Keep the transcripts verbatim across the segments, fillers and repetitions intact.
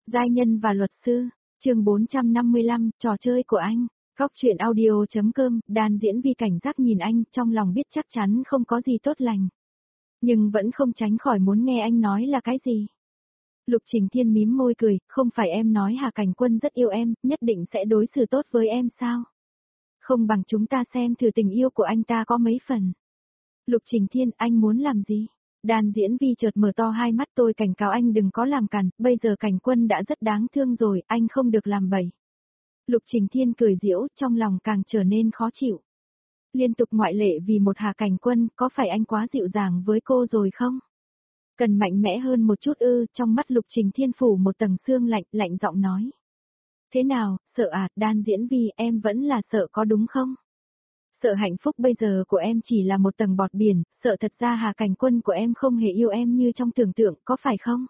Giai nhân và luật sư, chương bốn trăm năm mươi lăm, trò chơi của anh. Góc truyện audio.com, đàn diễn Vi cảnh giác nhìn anh, trong lòng biết chắc chắn không có gì tốt lành. Nhưng vẫn không tránh khỏi muốn nghe anh nói là cái gì. Lục Trình Thiên mím môi cười, không phải em nói Hà Cảnh Quân rất yêu em, nhất định sẽ đối xử tốt với em sao? Không bằng chúng ta xem thử tình yêu của anh ta có mấy phần. Lục Trình Thiên, anh muốn làm gì? Đàn diễn Vi chợt mở to hai mắt, tôi cảnh cáo anh đừng có làm cản, bây giờ Cảnh Quân đã rất đáng thương rồi, anh không được làm bậy. Lục Trình Thiên cười giễu, trong lòng càng trở nên khó chịu. Liên tục ngoại lệ vì một Hà Cảnh Quân, có phải anh quá dịu dàng với cô rồi không? Cần mạnh mẽ hơn một chút ư, trong mắt Lục Trình Thiên phủ một tầng sương lạnh, lạnh giọng nói. Thế nào, sợ à, đan diễn Vi, em vẫn là sợ có đúng không? Sợ hạnh phúc bây giờ của em chỉ là một tầng bọt biển, sợ thật ra Hà Cảnh Quân của em không hề yêu em như trong tưởng tượng, có phải không?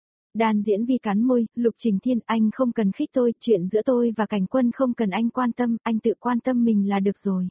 Đan diễn Vi cắn môi, Lục Trình Thiên, anh không cần khích tôi, chuyện giữa tôi và Cảnh Quân không cần anh quan tâm, anh tự quan tâm mình là được rồi.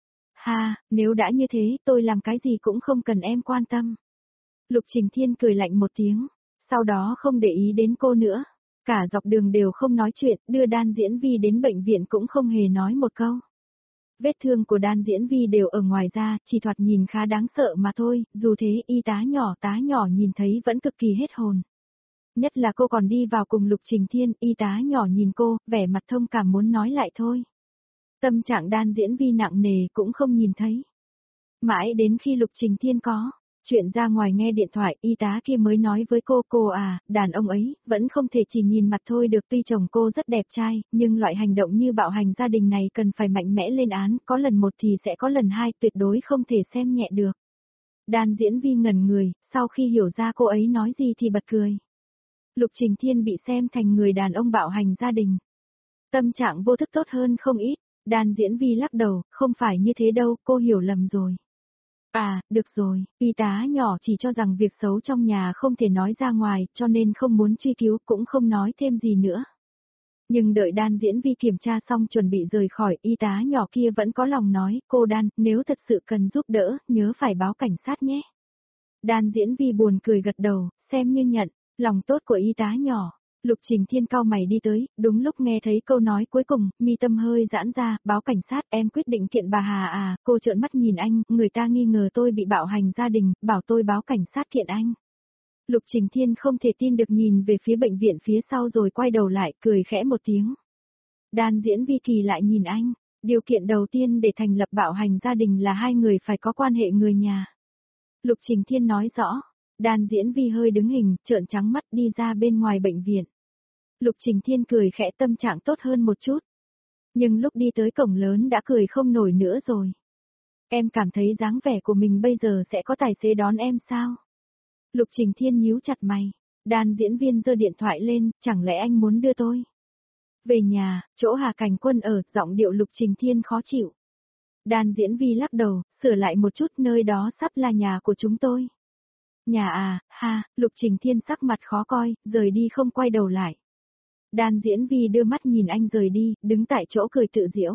Ha, nếu đã như thế, tôi làm cái gì cũng không cần em quan tâm. Lục Trình Thiên cười lạnh một tiếng, sau đó không để ý đến cô nữa. Cả dọc đường đều không nói chuyện, đưa đan diễn Vi đến bệnh viện cũng không hề nói một câu. Vết thương của đan diễn Vi đều ở ngoài da, chỉ thoạt nhìn khá đáng sợ mà thôi, dù thế y tá nhỏ tá nhỏ nhìn thấy vẫn cực kỳ hết hồn. Nhất là cô còn đi vào cùng Lục Trình Thiên, y tá nhỏ nhìn cô, vẻ mặt thông cảm muốn nói lại thôi. Tâm trạng đan diễn Vi nặng nề cũng không nhìn thấy. Mãi đến khi Lục Trình Thiên có chuyện ra ngoài nghe điện thoại, y tá kia mới nói với cô, cô à, đàn ông ấy, vẫn không thể chỉ nhìn mặt thôi được, tuy chồng cô rất đẹp trai, nhưng loại hành động như bạo hành gia đình này cần phải mạnh mẽ lên án, có lần một thì sẽ có lần hai, tuyệt đối không thể xem nhẹ được. Đan diễn Vi ngẩn người, sau khi hiểu ra cô ấy nói gì thì bật cười. Lục Trình Thiên bị xem thành người đàn ông bạo hành gia đình. Tâm trạng vô thức tốt hơn không ít, đan diễn Vi lắc đầu, không phải như thế đâu, cô hiểu lầm rồi. À, được rồi, y tá nhỏ chỉ cho rằng việc xấu trong nhà không thể nói ra ngoài, cho nên không muốn truy cứu, cũng không nói thêm gì nữa. Nhưng đợi đan diễn Vi kiểm tra xong chuẩn bị rời khỏi, y tá nhỏ kia vẫn có lòng nói, cô đan, nếu thật sự cần giúp đỡ, nhớ phải báo cảnh sát nhé. Đan diễn Vi buồn cười gật đầu, xem như nhận, lòng tốt của y tá nhỏ. Lục Trình Thiên cau mày đi tới, đúng lúc nghe thấy câu nói cuối cùng, mi tâm hơi giãn ra, báo cảnh sát, em quyết định kiện bà Hà à, cô trợn mắt nhìn anh, người ta nghi ngờ tôi bị bạo hành gia đình, bảo tôi báo cảnh sát kiện anh. Lục Trình Thiên không thể tin được nhìn về phía bệnh viện phía sau rồi quay đầu lại, cười khẽ một tiếng. Đan diễn Vi kỳ lại nhìn anh, điều kiện đầu tiên để thành lập bạo hành gia đình là hai người phải có quan hệ người nhà. Lục Trình Thiên nói rõ. Đan diễn Vi hơi đứng hình, trợn trắng mắt đi ra bên ngoài bệnh viện. Lục Trình Thiên cười khẽ, tâm trạng tốt hơn một chút. Nhưng lúc đi tới cổng lớn đã cười không nổi nữa rồi. Em cảm thấy dáng vẻ của mình bây giờ sẽ có tài xế đón em sao? Lục Trình Thiên nhíu chặt mày. Đan diễn viên giơ điện thoại lên, chẳng lẽ anh muốn đưa tôi về nhà, chỗ Hà Cảnh Quân ở, giọng điệu Lục Trình Thiên khó chịu. Đan diễn Vi lắc đầu, sửa lại một chút, nơi đó sắp là nhà của chúng tôi. Nhà à, ha, Lục Trình Thiên sắc mặt khó coi, rời đi không quay đầu lại. Đan diễn Vi đưa mắt nhìn anh rời đi, đứng tại chỗ cười tự giễu.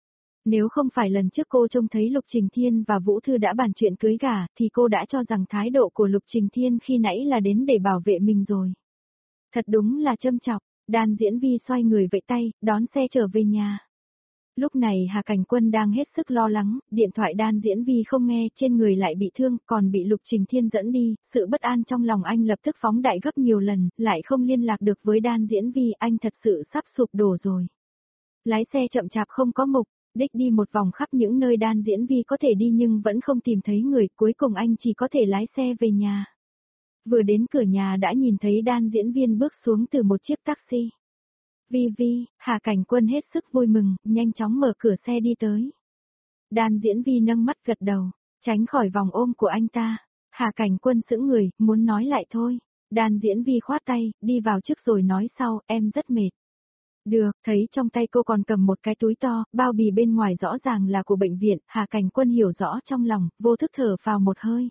Nếu không phải lần trước cô trông thấy Lục Trình Thiên và Vũ Thư đã bàn chuyện cưới gả, thì cô đã cho rằng thái độ của Lục Trình Thiên khi nãy là đến để bảo vệ mình rồi. Thật đúng là châm chọc, đan diễn Vi xoay người vẫy tay, đón xe trở về nhà. Lúc này Hà Cảnh Quân đang hết sức lo lắng, điện thoại đan diễn Vi không nghe, trên người lại bị thương, còn bị Lục Trình Thiên dẫn đi, sự bất an trong lòng anh lập tức phóng đại gấp nhiều lần, lại không liên lạc được với đan diễn Vi, anh thật sự sắp sụp đổ rồi. Lái xe chậm chạp không có mục đích, đi một vòng khắp những nơi đan diễn Vi có thể đi nhưng vẫn không tìm thấy người, cuối cùng anh chỉ có thể lái xe về nhà. Vừa đến cửa nhà đã nhìn thấy đan diễn viên bước xuống từ một chiếc taxi. Vi Vi, Hà Cảnh Quân hết sức vui mừng, nhanh chóng mở cửa xe đi tới. Đan diễn Vi nâng mắt gật đầu, tránh khỏi vòng ôm của anh ta. Hà Cảnh Quân sững người, muốn nói lại thôi. Đan diễn Vi khoát tay, đi vào trước rồi nói sau, em rất mệt. Được, thấy trong tay cô còn cầm một cái túi to, bao bì bên ngoài rõ ràng là của bệnh viện, Hà Cảnh Quân hiểu rõ trong lòng, vô thức thở vào một hơi.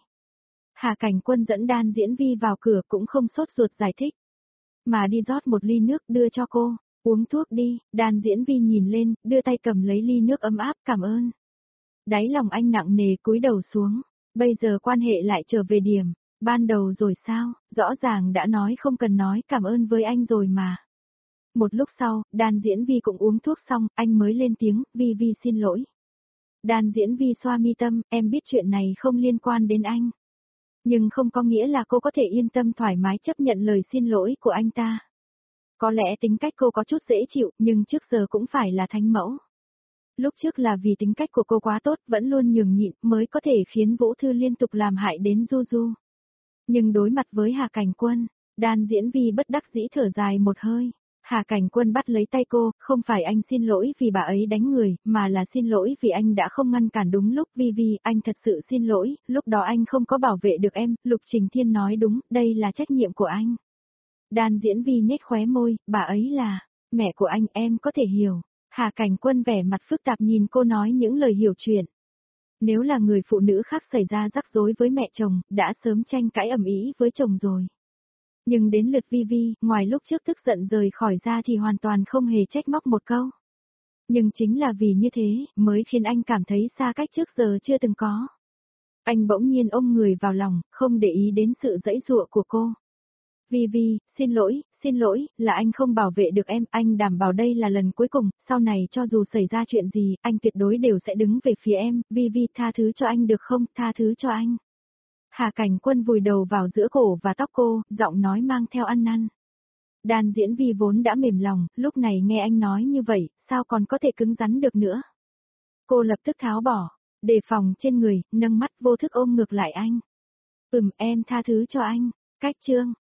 Hà Cảnh Quân dẫn đan diễn Vi vào cửa cũng không sốt ruột giải thích, mà đi rót một ly nước đưa cho cô. Uống thuốc đi, đan diễn Vi nhìn lên, đưa tay cầm lấy ly nước ấm áp, cảm ơn. Đáy lòng anh nặng nề cúi đầu xuống, bây giờ quan hệ lại trở về điểm ban đầu rồi sao, rõ ràng đã nói không cần nói cảm ơn với anh rồi mà. Một lúc sau, Đan Diễn Vi cũng uống thuốc xong, anh mới lên tiếng, Vi Vi xin lỗi. Đan Diễn Vi xoa mi tâm, em biết chuyện này không liên quan đến anh. Nhưng không có nghĩa là cô có thể yên tâm thoải mái chấp nhận lời xin lỗi của anh ta. Có lẽ tính cách cô có chút dễ chịu, nhưng trước giờ cũng phải là thánh mẫu. Lúc trước là vì tính cách của cô quá tốt, vẫn luôn nhường nhịn, mới có thể khiến Vũ Thư liên tục làm hại đến Du Du. Nhưng đối mặt với Hà Cảnh Quân, Đan Diễn Vi bất đắc dĩ thở dài một hơi. Hà Cảnh Quân bắt lấy tay cô, không phải anh xin lỗi vì bà ấy đánh người, mà là xin lỗi vì anh đã không ngăn cản đúng lúc. Vi Vi, anh thật sự xin lỗi, lúc đó anh không có bảo vệ được em, Lục Trình Thiên nói đúng, đây là trách nhiệm của anh. Đan Diễn Vi nhếch khóe môi, bà ấy là mẹ của anh, em có thể hiểu. Hà Cảnh Quân vẻ mặt phức tạp nhìn cô nói những lời hiểu chuyện. Nếu là người phụ nữ khác xảy ra rắc rối với mẹ chồng, đã sớm tranh cãi ầm ĩ với chồng rồi. Nhưng đến lượt Vi Vi, ngoài lúc trước tức giận rời khỏi ra thì hoàn toàn không hề trách móc một câu. Nhưng chính là vì như thế, mới khiến anh cảm thấy xa cách trước giờ chưa từng có. Anh bỗng nhiên ôm người vào lòng, không để ý đến sự giãy giụa của cô. Vi Vi, xin lỗi, xin lỗi, là anh không bảo vệ được em, anh đảm bảo đây là lần cuối cùng, sau này cho dù xảy ra chuyện gì, anh tuyệt đối đều sẽ đứng về phía em, Vi Vi tha thứ cho anh được không, tha thứ cho anh. Hà Cảnh Quân vùi đầu vào giữa cổ và tóc cô, giọng nói mang theo ăn năn. Đan Diễn Vi vốn đã mềm lòng, lúc này nghe anh nói như vậy, sao còn có thể cứng rắn được nữa. Cô lập tức tháo bỏ, đề phòng trên người, nâng mắt vô thức ôm ngược lại anh. Ừm, em tha thứ cho anh, cách chương.